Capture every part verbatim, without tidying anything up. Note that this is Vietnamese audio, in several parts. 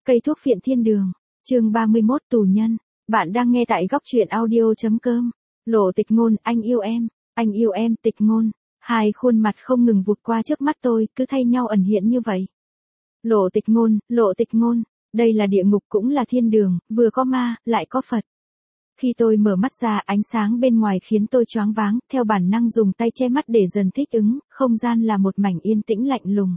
Cây thuốc phiện thiên đường, chương ba mươi mốt tù nhân. Bạn đang nghe tại góc truyện audio.com. Lộ Tịch Ngôn, anh yêu em, anh yêu em. Tịch Ngôn. Hai khuôn mặt không ngừng vụt qua trước mắt tôi, cứ thay nhau ẩn hiện như vậy. Lộ Tịch Ngôn, Lộ Tịch Ngôn, đây là địa ngục cũng là thiên đường, vừa có ma, lại có Phật. Khi tôi mở mắt ra, ánh sáng bên ngoài khiến tôi choáng váng, theo bản năng dùng tay che mắt để dần thích ứng, không gian là một mảnh yên tĩnh lạnh lùng.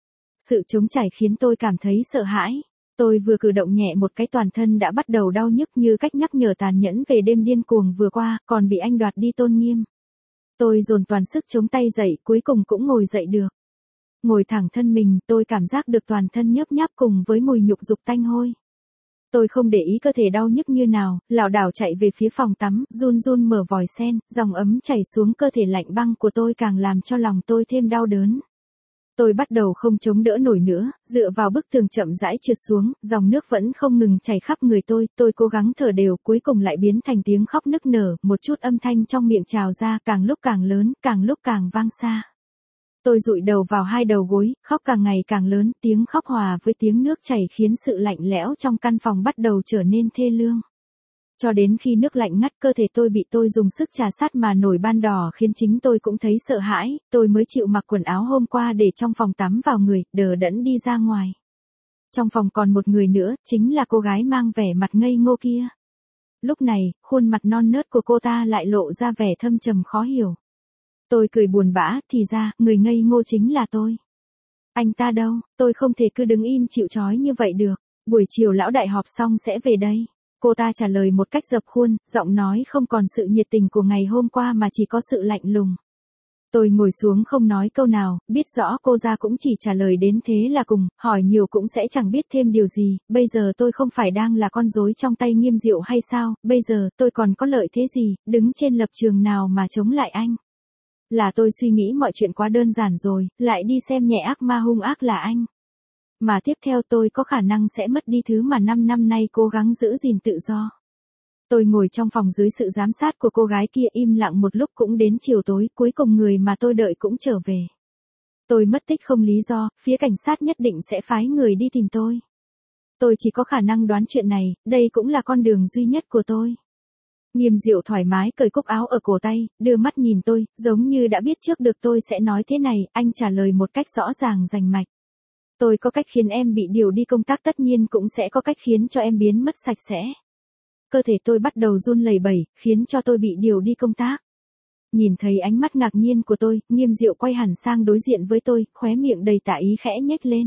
Sự trống trải khiến tôi cảm thấy sợ hãi. Tôi vừa cử động nhẹ một cái toàn thân đã bắt đầu đau nhức như cách nhắc nhở tàn nhẫn về đêm điên cuồng vừa qua, còn bị anh đoạt đi tôn nghiêm. Tôi dồn toàn sức chống tay dậy, cuối cùng cũng ngồi dậy được. Ngồi thẳng thân mình, tôi cảm giác được toàn thân nhớp nháp cùng với mùi nhục dục tanh hôi. Tôi không để ý cơ thể đau nhức như nào, lảo đảo chạy về phía phòng tắm, run run mở vòi sen, dòng ấm chảy xuống cơ thể lạnh băng của tôi càng làm cho lòng tôi thêm đau đớn. Tôi bắt đầu không chống đỡ nổi nữa, dựa vào bức tường chậm rãi trượt xuống, dòng nước vẫn không ngừng chảy khắp người tôi, tôi cố gắng thở đều, cuối cùng lại biến thành tiếng khóc nức nở, một chút âm thanh trong miệng trào ra, càng lúc càng lớn, càng lúc càng vang xa. Tôi dụi đầu vào hai đầu gối, khóc càng ngày càng lớn, tiếng khóc hòa với tiếng nước chảy khiến sự lạnh lẽo trong căn phòng bắt đầu trở nên thê lương. Cho đến khi nước lạnh ngắt cơ thể tôi bị tôi dùng sức trà sát mà nổi ban đỏ khiến chính tôi cũng thấy sợ hãi, tôi mới chịu mặc quần áo hôm qua để trong phòng tắm vào người, đờ đẫn đi ra ngoài. Trong phòng còn một người nữa, chính là cô gái mang vẻ mặt ngây ngô kia. Lúc này, khuôn mặt non nớt của cô ta lại lộ ra vẻ thâm trầm khó hiểu. Tôi cười buồn bã, thì ra, người ngây ngô chính là tôi. Anh ta đâu, tôi không thể cứ đứng im chịu trói như vậy được, buổi chiều lão đại họp xong sẽ về đây. Cô ta trả lời một cách dập khuôn, giọng nói không còn sự nhiệt tình của ngày hôm qua mà chỉ có sự lạnh lùng. Tôi ngồi xuống không nói câu nào, biết rõ cô ra cũng chỉ trả lời đến thế là cùng, hỏi nhiều cũng sẽ chẳng biết thêm điều gì, bây giờ tôi không phải đang là con rối trong tay Nghiêm Diệu hay sao, bây giờ tôi còn có lợi thế gì, đứng trên lập trường nào mà chống lại anh. Là tôi suy nghĩ mọi chuyện quá đơn giản rồi, lại đi xem nhẹ ác ma hung ác là anh. Mà tiếp theo tôi có khả năng sẽ mất đi thứ mà năm năm nay cố gắng giữ gìn tự do. Tôi ngồi trong phòng dưới sự giám sát của cô gái kia im lặng một lúc cũng đến chiều tối, cuối cùng người mà tôi đợi cũng trở về. Tôi mất tích không lý do, phía cảnh sát nhất định sẽ phái người đi tìm tôi. Tôi chỉ có khả năng đoán chuyện này, đây cũng là con đường duy nhất của tôi. Nghiêm Diệu thoải mái cởi cúc áo ở cổ tay, đưa mắt nhìn tôi, giống như đã biết trước được tôi sẽ nói thế này, anh trả lời một cách rõ ràng rành mạch. Tôi có cách khiến em bị điều đi công tác, tất nhiên cũng sẽ có cách khiến cho em biến mất sạch sẽ. Cơ thể tôi bắt đầu run lẩy bẩy, khiến cho tôi bị điều đi công tác. Nhìn thấy ánh mắt ngạc nhiên của tôi, Nghiêm Diệu quay hẳn sang đối diện với tôi, khóe miệng đầy tà ý khẽ nhếch lên.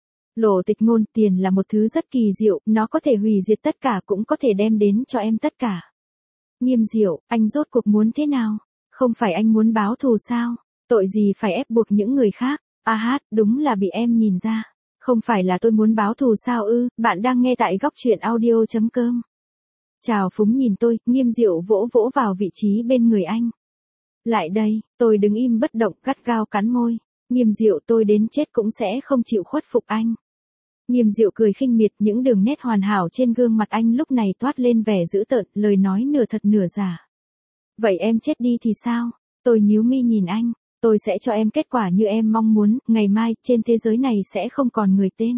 Lộ Tịch Ngôn, tiền là một thứ rất kỳ diệu, nó có thể hủy diệt tất cả cũng có thể đem đến cho em tất cả. Nghiêm Diệu, anh rốt cuộc muốn thế nào? Không phải anh muốn báo thù sao? Tội gì phải ép buộc những người khác? À hát, đúng là bị em nhìn ra. Không phải là tôi muốn báo thù sao ư? Bạn đang nghe tại góc truyện audio.com. Chào phúng nhìn tôi, Nghiêm Diệu vỗ vỗ vào vị trí bên người anh. Lại đây, tôi đứng im bất động, gắt gao cắn môi. Nghiêm Diệu, tôi đến chết cũng sẽ không chịu khuất phục anh. Nghiêm Diệu cười khinh miệt, những đường nét hoàn hảo trên gương mặt anh lúc này toát lên vẻ dữ tợn, lời nói nửa thật nửa giả. Vậy em chết đi thì sao? Tôi nhíu mi nhìn anh. Tôi sẽ cho em kết quả như em mong muốn, ngày mai, trên thế giới này sẽ không còn người tên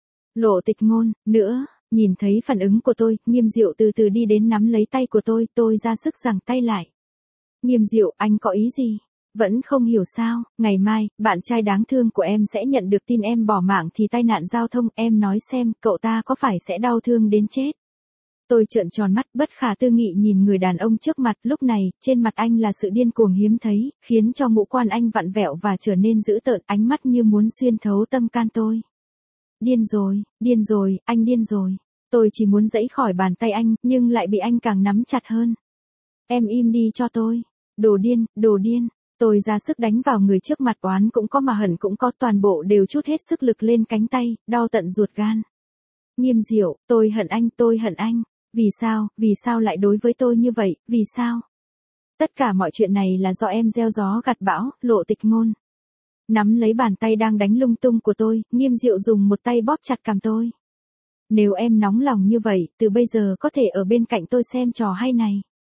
Lộ Tịch Ngôn nữa. Nhìn thấy phản ứng của tôi, Nghiêm Diệu từ từ đi đến nắm lấy tay của tôi, tôi ra sức giằng tay lại. Nghiêm Diệu, anh có ý gì? Vẫn không hiểu sao? Ngày mai, bạn trai đáng thương của em sẽ nhận được tin em bỏ mạng thì tai nạn giao thông, em nói xem, cậu ta có phải sẽ đau thương đến chết? Tôi trợn tròn mắt bất khả tư nghị nhìn người đàn ông trước mặt, lúc này, trên mặt anh là sự điên cuồng hiếm thấy, khiến cho ngũ quan anh vặn vẹo và trở nên dữ tợn, ánh mắt như muốn xuyên thấu tâm can tôi. Điên rồi, điên rồi, anh điên rồi. Tôi chỉ muốn giãy khỏi bàn tay anh, nhưng lại bị anh càng nắm chặt hơn. Em im đi cho tôi. Đồ điên, đồ điên. Tôi ra sức đánh vào người trước mặt, oán cũng có mà hận cũng có, toàn bộ đều trút hết sức lực lên cánh tay, đau tận ruột gan. Nghiêm Diệu, tôi hận anh, tôi hận anh. Vì sao, vì sao lại đối với tôi như vậy, vì sao? Tất cả mọi chuyện này là do em gieo gió gặt bão, Lộ Tịch Ngôn. Nắm lấy bàn tay đang đánh lung tung của tôi, Nghiêm Diệu dùng một tay bóp chặt cằm tôi. Nếu em nóng lòng như vậy, từ bây giờ có thể ở bên cạnh tôi xem trò hay này.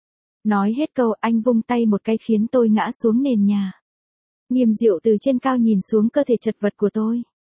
Nói hết câu, anh vung tay một cái khiến tôi ngã xuống nền nhà. Nghiêm Diệu từ trên cao nhìn xuống cơ thể chật vật của tôi.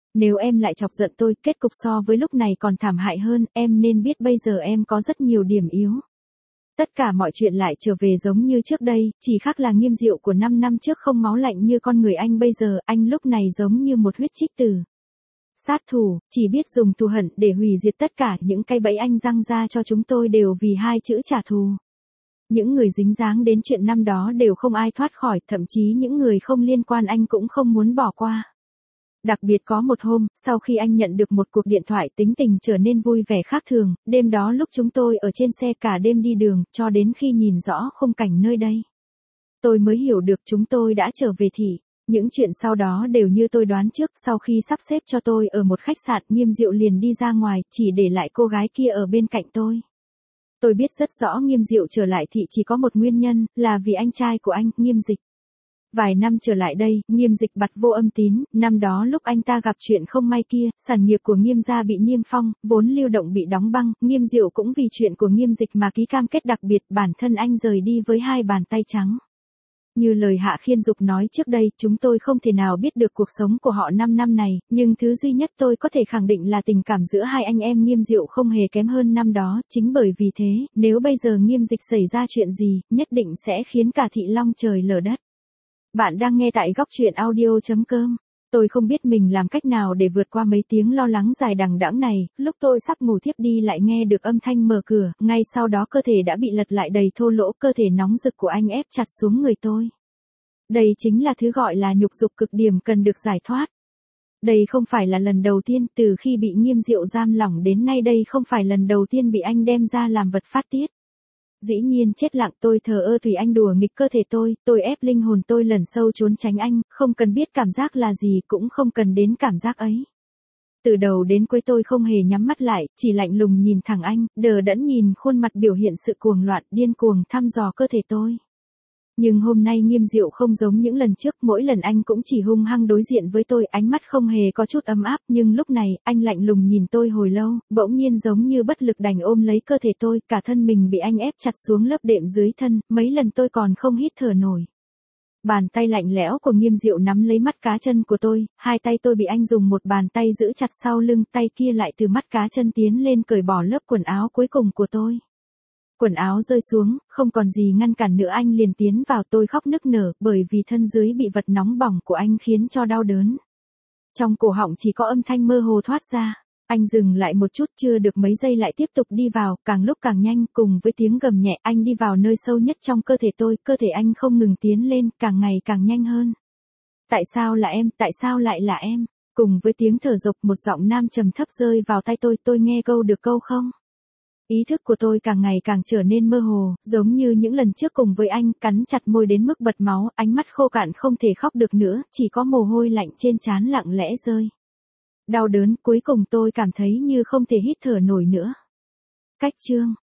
Nếu em lại chọc giận tôi, kết cục so với lúc này còn thảm hại hơn, em nên biết bây giờ em có rất nhiều điểm yếu. Tất cả mọi chuyện lại trở về giống như trước đây, chỉ khác là Nghiêm Diệu của năm năm trước không máu lạnh như con người anh bây giờ, anh lúc này giống như một huyết trích tử. Sát thủ, chỉ biết dùng thù hận để hủy diệt tất cả những cái bẫy anh răng ra cho chúng tôi đều vì hai chữ trả thù. Những người dính dáng đến chuyện năm đó đều không ai thoát khỏi, thậm chí những người không liên quan anh cũng không muốn bỏ qua. Đặc biệt có một hôm, sau khi anh nhận được một cuộc điện thoại tính tình trở nên vui vẻ khác thường, đêm đó lúc chúng tôi ở trên xe cả đêm đi đường, cho đến khi nhìn rõ khung cảnh nơi đây. Tôi mới hiểu được chúng tôi đã trở về thị. Những chuyện sau đó đều như tôi đoán trước, sau khi sắp xếp cho tôi ở một khách sạn, Nghiêm Diệu liền đi ra ngoài, chỉ để lại cô gái kia ở bên cạnh tôi. Tôi biết rất rõ Nghiêm Diệu trở lại thị chỉ có một nguyên nhân, là vì anh trai của anh, Nghiêm Dịch. Vài năm trở lại đây, Nghiêm Dịch bặt vô âm tín, năm đó lúc anh ta gặp chuyện không may kia, sản nghiệp của Nghiêm gia bị niêm phong, vốn lưu động bị đóng băng, Nghiêm Diệu cũng vì chuyện của Nghiêm Dịch mà ký cam kết đặc biệt, bản thân anh rời đi với hai bàn tay trắng. Như lời Hạ Khiên Dục nói trước đây, chúng tôi không thể nào biết được cuộc sống của họ năm năm này, nhưng thứ duy nhất tôi có thể khẳng định là tình cảm giữa hai anh em Nghiêm Diệu không hề kém hơn năm đó, chính bởi vì thế, nếu bây giờ Nghiêm Dịch xảy ra chuyện gì, nhất định sẽ khiến cả thị long trời lở đất. Bạn đang nghe tại góc truyện audio chấm com. Tôi không biết mình làm cách nào để vượt qua mấy tiếng lo lắng dài đằng đẵng này, lúc tôi sắp ngủ thiếp đi lại nghe được âm thanh mở cửa, ngay sau đó cơ thể đã bị lật lại đầy thô lỗ, cơ thể nóng rực của anh ép chặt xuống người tôi. Đây chính là thứ gọi là nhục dục cực điểm cần được giải thoát. Đây không phải là lần đầu tiên, từ khi bị Nghiêm Diệu giam lỏng đến nay đây không phải lần đầu tiên bị anh đem ra làm vật phát tiết. Dĩ nhiên chết lặng, tôi thờ ơ tùy anh đùa nghịch cơ thể tôi, tôi ép linh hồn tôi lẩn sâu trốn tránh anh, không cần biết cảm giác là gì, cũng không cần đến cảm giác ấy. Từ đầu đến cuối tôi không hề nhắm mắt lại, chỉ lạnh lùng nhìn thẳng anh, đờ đẫn nhìn khuôn mặt biểu hiện sự cuồng loạn, điên cuồng thăm dò cơ thể tôi. Nhưng hôm nay Nghiêm Diệu không giống những lần trước, mỗi lần anh cũng chỉ hung hăng đối diện với tôi, ánh mắt không hề có chút ấm áp, nhưng lúc này, anh lạnh lùng nhìn tôi hồi lâu, bỗng nhiên giống như bất lực đành ôm lấy cơ thể tôi, cả thân mình bị anh ép chặt xuống lớp đệm dưới thân, mấy lần tôi còn không hít thở nổi. Bàn tay lạnh lẽo của Nghiêm Diệu nắm lấy mắt cá chân của tôi, hai tay tôi bị anh dùng một bàn tay giữ chặt sau lưng, tay kia lại từ mắt cá chân tiến lên cởi bỏ lớp quần áo cuối cùng của tôi. Quần áo rơi xuống, không còn gì ngăn cản nữa, anh liền tiến vào, tôi khóc nức nở, bởi vì thân dưới bị vật nóng bỏng của anh khiến cho đau đớn. Trong cổ họng chỉ có âm thanh mơ hồ thoát ra. Anh dừng lại một chút, chưa được mấy giây lại tiếp tục đi vào, càng lúc càng nhanh, cùng với tiếng gầm nhẹ, anh đi vào nơi sâu nhất trong cơ thể tôi, cơ thể anh không ngừng tiến lên, càng ngày càng nhanh hơn. Tại sao là em, tại sao lại là em? Cùng với tiếng thở dộc, một giọng nam trầm thấp rơi vào tai tôi, tôi nghe câu được câu không? Ý thức của tôi càng ngày càng trở nên mơ hồ, giống như những lần trước cùng với anh, cắn chặt môi đến mức bật máu, ánh mắt khô cạn không thể khóc được nữa, chỉ có mồ hôi lạnh trên trán lặng lẽ rơi. Đau đớn, cuối cùng tôi cảm thấy như không thể hít thở nổi nữa. Cách chương